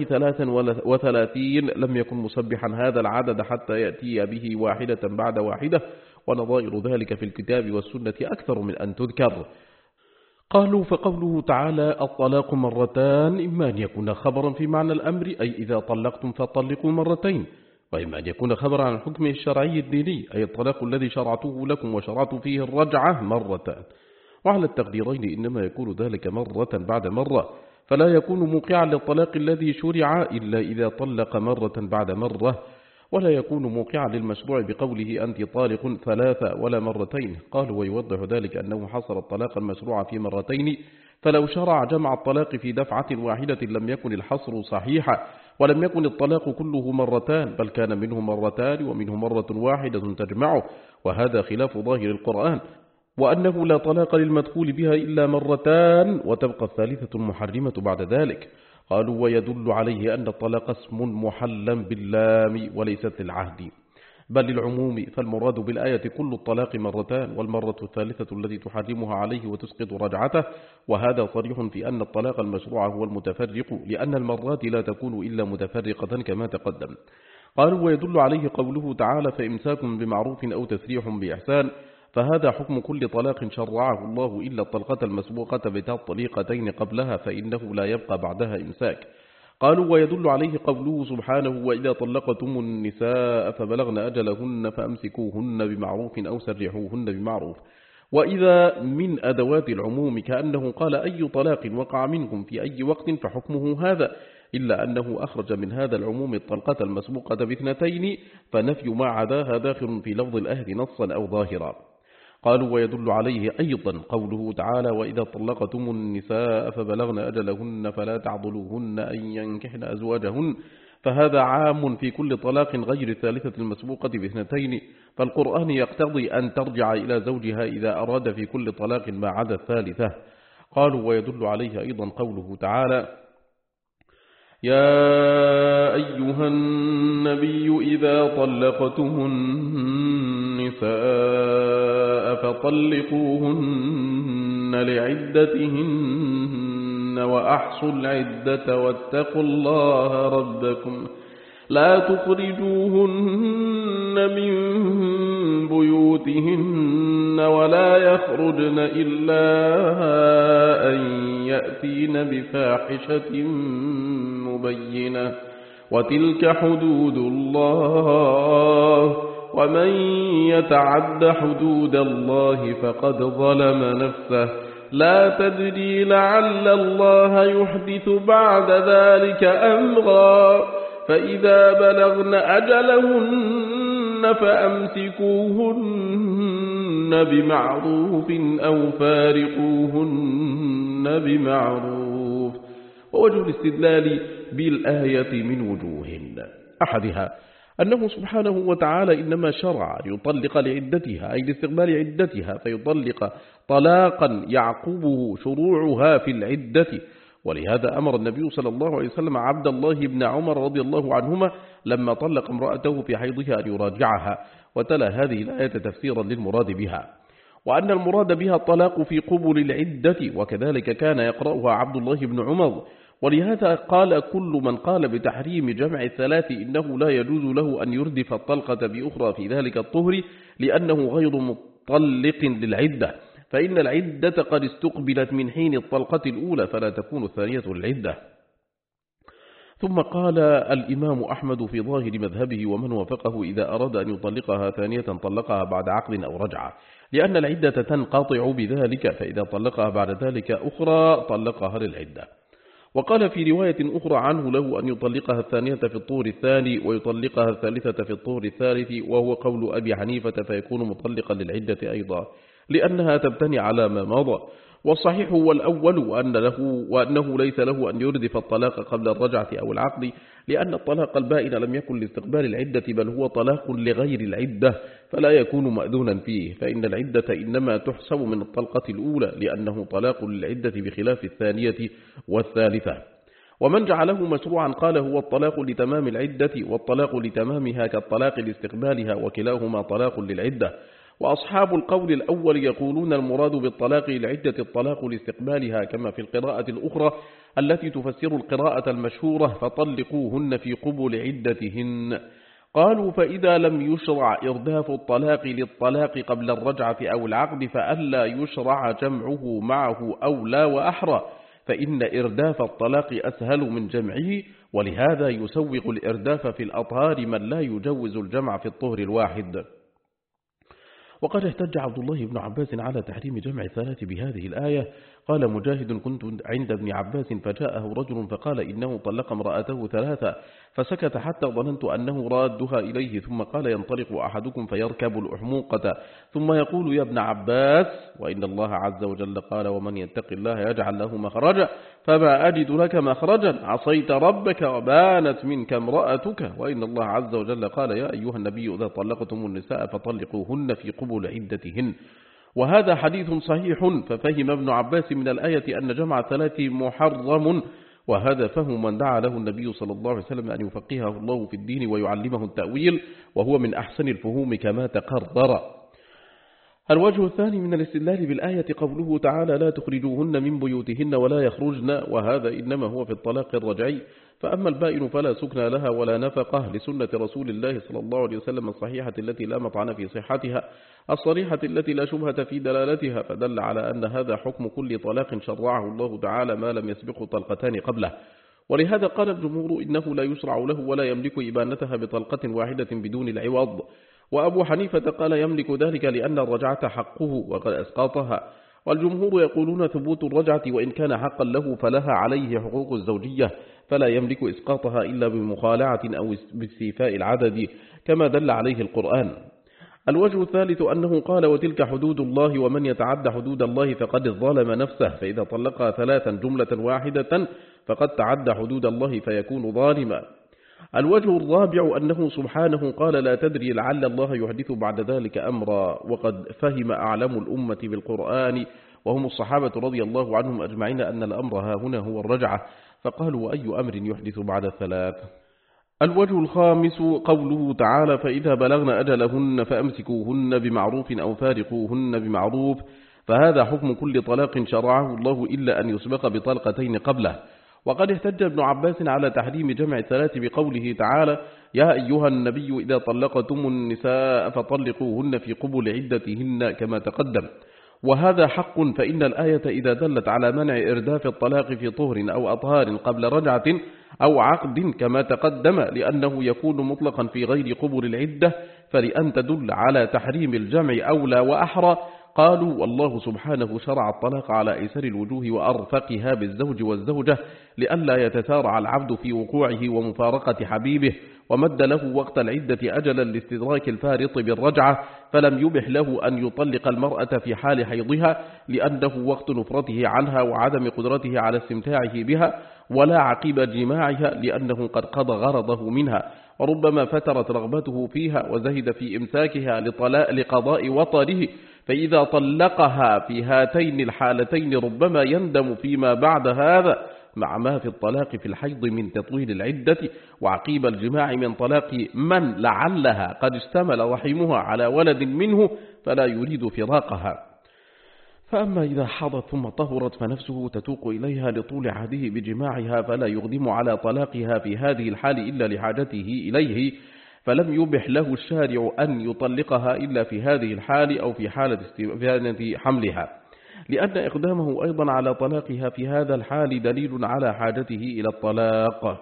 33 لم يكن مسبحا هذا العدد حتى يأتي به واحدة بعد واحدة، ونظائر ذلك في الكتاب والسنة أكثر من أن تذكر. قالوا فقوله تعالى الطلاق مرتان إما أن يكون خبرا في معنى الأمر أي إذا طلقتم فطلقوا مرتين، وإما أن يكون خبرا عن الحكم الشرعي الديني أي الطلاق الذي شرعته لكم وشرعت فيه الرجعة مرتان. وعلى التقديرين إنما يكون ذلك مرة بعد مرة، فلا يكون موقعا للطلاق الذي شرع إلا إذا طلق مرة بعد مرة، ولا يكون موقعا للمشروع بقوله أنت طالق 3 ولا مرتين. قالوا ويوضح ذلك أنه حصر الطلاق المشروع في مرتين، فلو شرع جمع الطلاق في دفعة واحدة لم يكن الحصر صحيحا، ولم يكن الطلاق كله مرتان، بل كان منه مرتان ومنه مرة واحدة تجمعه، وهذا خلاف ظاهر القرآن، وأنه لا طلاق للمدخول بها إلا مرتان، وتبقى الثالثة المحرمة بعد ذلك. قالوا ويدل عليه أن الطلاق اسم محلا باللام وليست للعهد بل للعموم، فالمراد بالآية كل الطلاق مرتان، والمرة الثالثة التي تحرمها عليه وتسقط رجعته، وهذا صريح في أن الطلاق المشروع هو المتفرق، لأن المرات لا تكون إلا متفرقة كما تقدم. قالوا ويدل عليه قوله تعالى فإمساك بمعروف أو تسريح بإحسان، فهذا حكم كل طلاق شرعه الله إلا الطلقة المسبوقة بتطليقتين قبلها، فإنه لا يبقى بعدها إمساك. قالوا ويدل عليه قوله سبحانه وإذا طلقتم النساء فبلغن أجلهن فأمسكوهن بمعروف أو سرحوهن بمعروف، وإذا من أدوات العموم كأنه قال أي طلاق وقع منكم في أي وقت فحكمه هذا، إلا أنه أخرج من هذا العموم الطلقة المسبوقة ب2، فنفي ما عداها داخل في لفظ الأهد نصا أو ظاهرا. قالوا ويدل عليه أيضا قوله تعالى وإذا طلقتم النساء فبلغن أجلهن فلا تعضلوهن أن ينكحن أزواجهن، فهذا عام في كل طلاق غير الثالثة المسبوقة ب2، فالقرآن يقتضي أن ترجع إلى زوجها إذا أراد في كل طلاق ما عدا الثالثة. قالوا ويدل عليه أيضا قوله تعالى يا أيها النبي إذا طلقتم النساء فطلقوهن لعدتهن وأحصوا العدة واتقوا الله ربكم لا تخرجوهن من بيوتهن ولا يخرجن إلا أن يأتين بفاحشة مبينة وتلك حدود الله ومن يتعد حدود الله فقد ظلم نفسه لا تدري لعل الله يحدث بعد ذلك أمرا فإذا بلغن أجلهن فأمسكوهن بمعروف أو فارقوهن بمعروف. ووجه الاستدلال بالآية من وجوه: أحدها أنه سبحانه وتعالى إنما شرع يطلق لعدتها أي لاستقبال عدتها، فيطلق طلاقا يعقبه شروعها في العدة. ولهذا أمر النبي صلى الله عليه وسلم عبد الله بن عمر رضي الله عنهما لما طلق امرأته في حيضها أن يراجعها، وتلا هذه الآية تفسيرا للمراد بها، وأن المراد بها الطلاق في قبل العدة، وكذلك كان يقرأها عبد الله بن عمر. ولهذا قال كل من قال بتحريم جمع الثلاث إنه لا يجوز له أن يردف الطلقة بأخرى في ذلك الطهر، لأنه غير مطلق للعدة، فإن العدة قد استقبلت من حين الطلقة الأولى، فلا تكون الثانية للعدة. ثم قال الإمام أحمد في ظاهر مذهبه ومن وافقه: إذا أراد أن يطلقها ثانية طلقها بعد عقد أو رجعة، لأن العدة تنقطع بذلك، فإذا طلقها بعد ذلك أخرى طلقها للعدة. وقال في رواية أخرى عنه له أن يطلقها الثانية في الطهر الثاني ويطلقها الثالثة في الطهر الثالث، وهو قول أبي حنيفة، فيكون مطلقا للعدة أيضا، لأنها تبتني على ما مضى. والصحيح هو الأول وأنه ليس له أن يردف الطلاق قبل الرجعة أو العقد، لأن الطلاق البائن لم يكن لاستقبال العدة، بل هو طلاق لغير العدة، فلا يكون مأذونا فيه، فإن العدة إنما تحسب من الطلقة الأولى، لأنه طلاق للعدة بخلاف الثانية والثالثة. ومن جعله مشروعا قال هو الطلاق لتمام العدة، والطلاق لتمامها كالطلاق لاستقبالها، وكلاهما طلاق للعدة. وأصحاب القول الأول يقولون المراد بالطلاق للعدة الطلاق لاستقبالها، كما في القراءة الأخرى التي تفسر القراءة المشهورة: فطلقوهن في قبل عدتهن. قالوا: فإذا لم يشرع إرداف الطلاق للطلاق قبل الرجعة أو العقد، فألا يشرع جمعه معه أولى وأحرى، فإن إرداف الطلاق أسهل من جمعه، ولهذا يسوق الإرداف في الأطهار من لا يجوز الجمع في الطهر الواحد. وقد احتج عبد الله بن عباس على تحريم جمع الثلاث بهذه الآية. قال مجاهد: كنت عند ابن عباس فجاءه رجل فقال إنه طلق امرأته ثلاثة، فسكت حتى ظننت أنه رادها إليه، ثم قال: ينطلق أحدكم فيركب الأحموقة ثم يقول: يا ابن عباس، وإن الله عز وجل قال: ومن يتق الله يجعل له مخرجا، فما أجد لك مخرجا، عصيت ربك وبانت منك امرأتك. وإن الله عز وجل قال: يا أيها النبي إذا طلقتم النساء فطلقوهن في قبل عدتهن. وهذا حديث صحيح. ففهم ابن عباس من الآية أن جمع الثلاث محرم، وهذا فهم من دعا له النبي صلى الله عليه وسلم أن يفقهه الله في الدين ويعلمه التأويل، وهو من أحسن الفهوم كما تقرر. الوجه الثاني من الاستدلال بالآية قوله تعالى: لا تخرجوهن من بيوتهن ولا يخرجن، وهذا إنما هو في الطلاق الرجعي. فأما البائن فلا سكن لها ولا نفقة، لسنة رسول الله صلى الله عليه وسلم الصحيحة التي لا مطعن في صحتها، الصريحة التي لا شبهة في دلالتها، فدل على أن هذا حكم كل طلاق شرعه الله تعالى ما لم يسبقه طلقتان قبله. ولهذا قال الجمهور إنه لا يشرع له ولا يملك إبانتها بطلقة واحدة بدون العوض. وأبو حنيفة قال يملك ذلك لأن الرجعة حقه وقد أسقاطها. والجمهور يقولون ثبوت الرجعة وإن كان حقا له فلها عليه حقوق الزوجية، فلا يملك إسقاطها إلا بمخالعة أو باستيفاء العدد كما دل عليه القرآن. الوجه الثالث أنه قال: وتلك حدود الله ومن يتعد حدود الله فقد ظلم نفسه، فإذا طلقها ثلاثا جملة واحدة فقد تعد حدود الله فيكون ظالما. الوجه الرابع أنه سبحانه قال: لا تدري لعل الله يحدث بعد ذلك أمرا، وقد فهم أعلم الأمة بالقرآن وهم الصحابة رضي الله عنهم أجمعين أن الأمر ها هنا هو الرجعة، فقالوا: وأي أمر يحدث بعد الثلاث؟ الوجه الخامس قوله تعالى: فإذا بلغن أجلهن فأمسكوهن بمعروف أو فارقوهن بمعروف، فهذا حكم كل طلاق شرعه الله إلا أن يسبق بطلقتين قبله. وقد احتج ابن عباس على تحريم جمع الثلاث بقوله تعالى: يا أيها النبي إذا طلقتم النساء فطلقوهن في قبل عدتهن كما تقدم. وهذا حق، فإن الآية إذا دلت على منع إرداف الطلاق في طهر أو أطهار قبل رجعة أو عقد كما تقدم، لأنه يكون مطلقا في غير قبل العدة، فلأن تدل على تحريم الجمع أولى وأحرى. قالوا والله سبحانه شرع الطلاق على أيسر الوجوه وأرفقها بالزوج والزوجة لئلا يتسارع العبد في وقوعه ومفارقة حبيبه، ومد له وقت العدة أجلا لاستدراك الفارط بالرجعة، فلم يبح له أن يطلق المرأة في حال حيضها لأنه وقت نفرته عنها وعدم قدرته على استمتاعه بها، ولا عقب جماعها لأنه قد قضى غرضه منها، وربما فترت رغبته فيها وزهد في إمساكها لقضاء وطره، فإذا طلقها في هاتين الحالتين ربما يندم فيما بعد هذا، مع ما في الطلاق في الحيض من تطويل العدة، وعقيب الجماع من طلاق من لعلها قد اشتمل رحمها على ولد منه فلا يريد فراقها. فأما إذا حضت ثم طهرت فنفسه تتوق إليها لطول عهده بجماعها، فلا يقدم على طلاقها في هذه الحال إلا لحاجته إليه، فلم يبح له الشارع أن يطلقها إلا في هذه الحال أو في حالة استئذان حملها، لأن إقدامه أيضا على طلاقها في هذا الحال دليل على حاجته إلى الطلاق.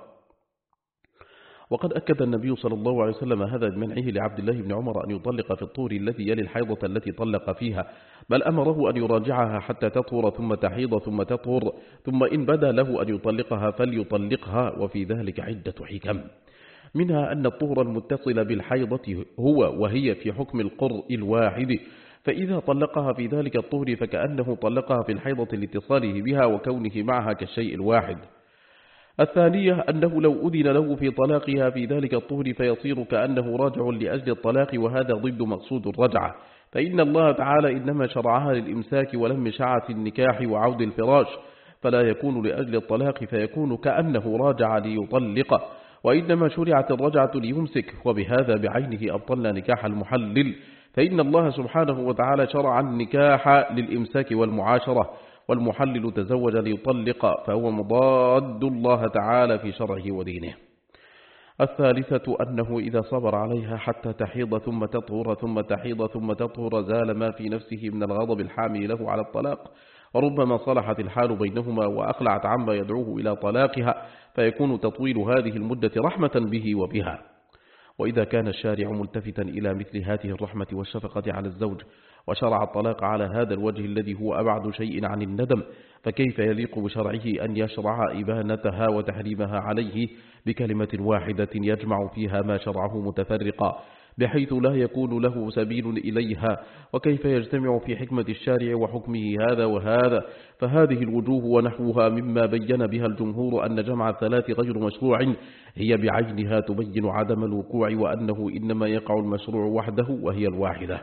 وقد أكد النبي صلى الله عليه وسلم هذا بمنعه لعبد الله بن عمر أن يطلق في الطهر الذي يلي الحيضة التي طلق فيها، بل أمره أن يراجعها حتى تطهر ثم تحيض ثم تطهر، ثم إن بدا له أن يطلقها فليطلقها، وفي ذلك عدة حكم، منها أن الطهر المتصل بالحيضة هو وهي في حكم القرء الواحد، فإذا طلقها في ذلك الطهر فكأنه طلقها في الحيضة لاتصاله بها وكونه معها كالشيء الواحد. الثانية أنه لو أذن له في طلاقها في ذلك الطهر فيصير كأنه راجع لأجل الطلاق، وهذا ضد مقصود الرجعة، فإن الله تعالى إنما شرعها للإمساك ولم شعة النكاح وعود الفراش، فلا يكون لأجل الطلاق فيكون كأنه راجع ليطلق، وإنما شرعت الرجعة ليمسك، وبهذا بعينه أبطلنا نكاح المحلل، فإن الله سبحانه وتعالى شرع النكاح للإمساك والمعاشرة، والمحلل تزوج ليطلق، فهو مضاد الله تعالى في شرعه ودينه. الثالثة أنه إذا صبر عليها حتى تحيض ثم تطهر ثم تحيض ثم تطهر زال ما في نفسه من الغضب الحامل له على الطلاق، وربما صلحت الحال بينهما وأقلعت عما يدعوه إلى طلاقها، فيكون تطويل هذه المدة رحمة به وبها. وإذا كان الشارع ملتفتا إلى مثل هذه الرحمة والشفقة على الزوج وشرع الطلاق على هذا الوجه الذي هو أبعد شيء عن الندم، فكيف يليق بشرعه أن يشرع إبانتها وتحريمها عليه بكلمة واحدة يجمع فيها ما شرعه متفرقا بحيث لا يكون له سبيل إليها، وكيف يجتمع في حكمة الشارع وحكمه هذا وهذا، فهذه الوجوه ونحوها مما بين بها الجمهور أن جمع الثلاث غير مشروع هي بعينها تبين عدم الوقوع، وأنه إنما يقع المشروع وحده وهي الواحدة.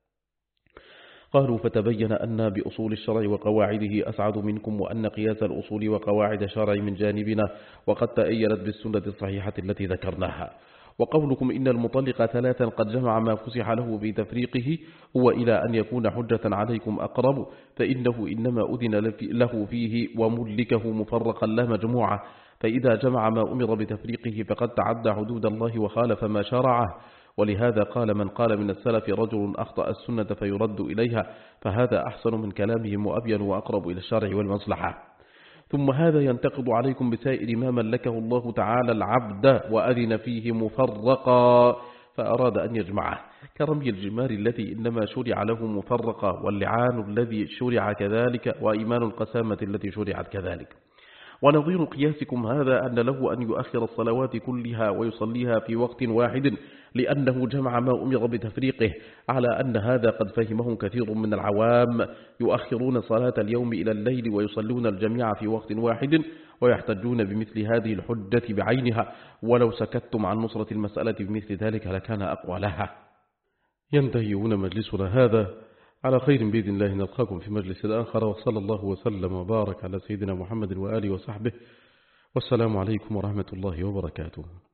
قالوا فتبين أن بأصول الشرع وقواعده أسعد منكم، وأن قياس الأصول وقواعد الشرع من جانبنا، وقد تأيلت بالسنة الصحيحة التي ذكرناها. وقولكم إن المطلق ثلاثا قد جمع ما فسح له في تفريقه هو إلى أن يكون حجة عليكم أقرب، فإنه إنما أذن له فيه وملكه مفرقا لا مجموعة، فإذا جمع ما أمر بتفريقه فقد تعدى حدود الله وخالف ما شرعه. ولهذا قال من قال من السلف رجل أخطأ السنة فيرد إليها، فهذا أحسن من كلامهم وأبين وأقرب إلى الشرع والمصلحة. ثم هذا ينتقض عليكم بسائر ما ملكه الله تعالى العبد وأذن فيه مفرقا فأراد أن يجمعه، كرمي الجمار الذي إنما شرع له مفرقا، واللعان الذي شرع كذلك، وإيمان القسامة التي شرعت كذلك. ونظير قياسكم هذا أن له أن يؤخر الصلوات كلها ويصليها في وقت واحد، لأنه جمع ما أمر بتفريقه، على أن هذا قد فهمه كثير من العوام، يؤخرون صلاة اليوم إلى الليل ويصلون الجميع في وقت واحد، ويحتجون بمثل هذه الحجة بعينها، ولو سكتتم عن نصرة المسألة بمثل ذلك لكان أقوى لها. ينتهي هنا مجلسنا هذا، على خير بإذن الله نلقاكم في مجلس آخر، وصلى الله وسلم وبارك على سيدنا محمد وآله وصحبه، والسلام عليكم ورحمة الله وبركاته.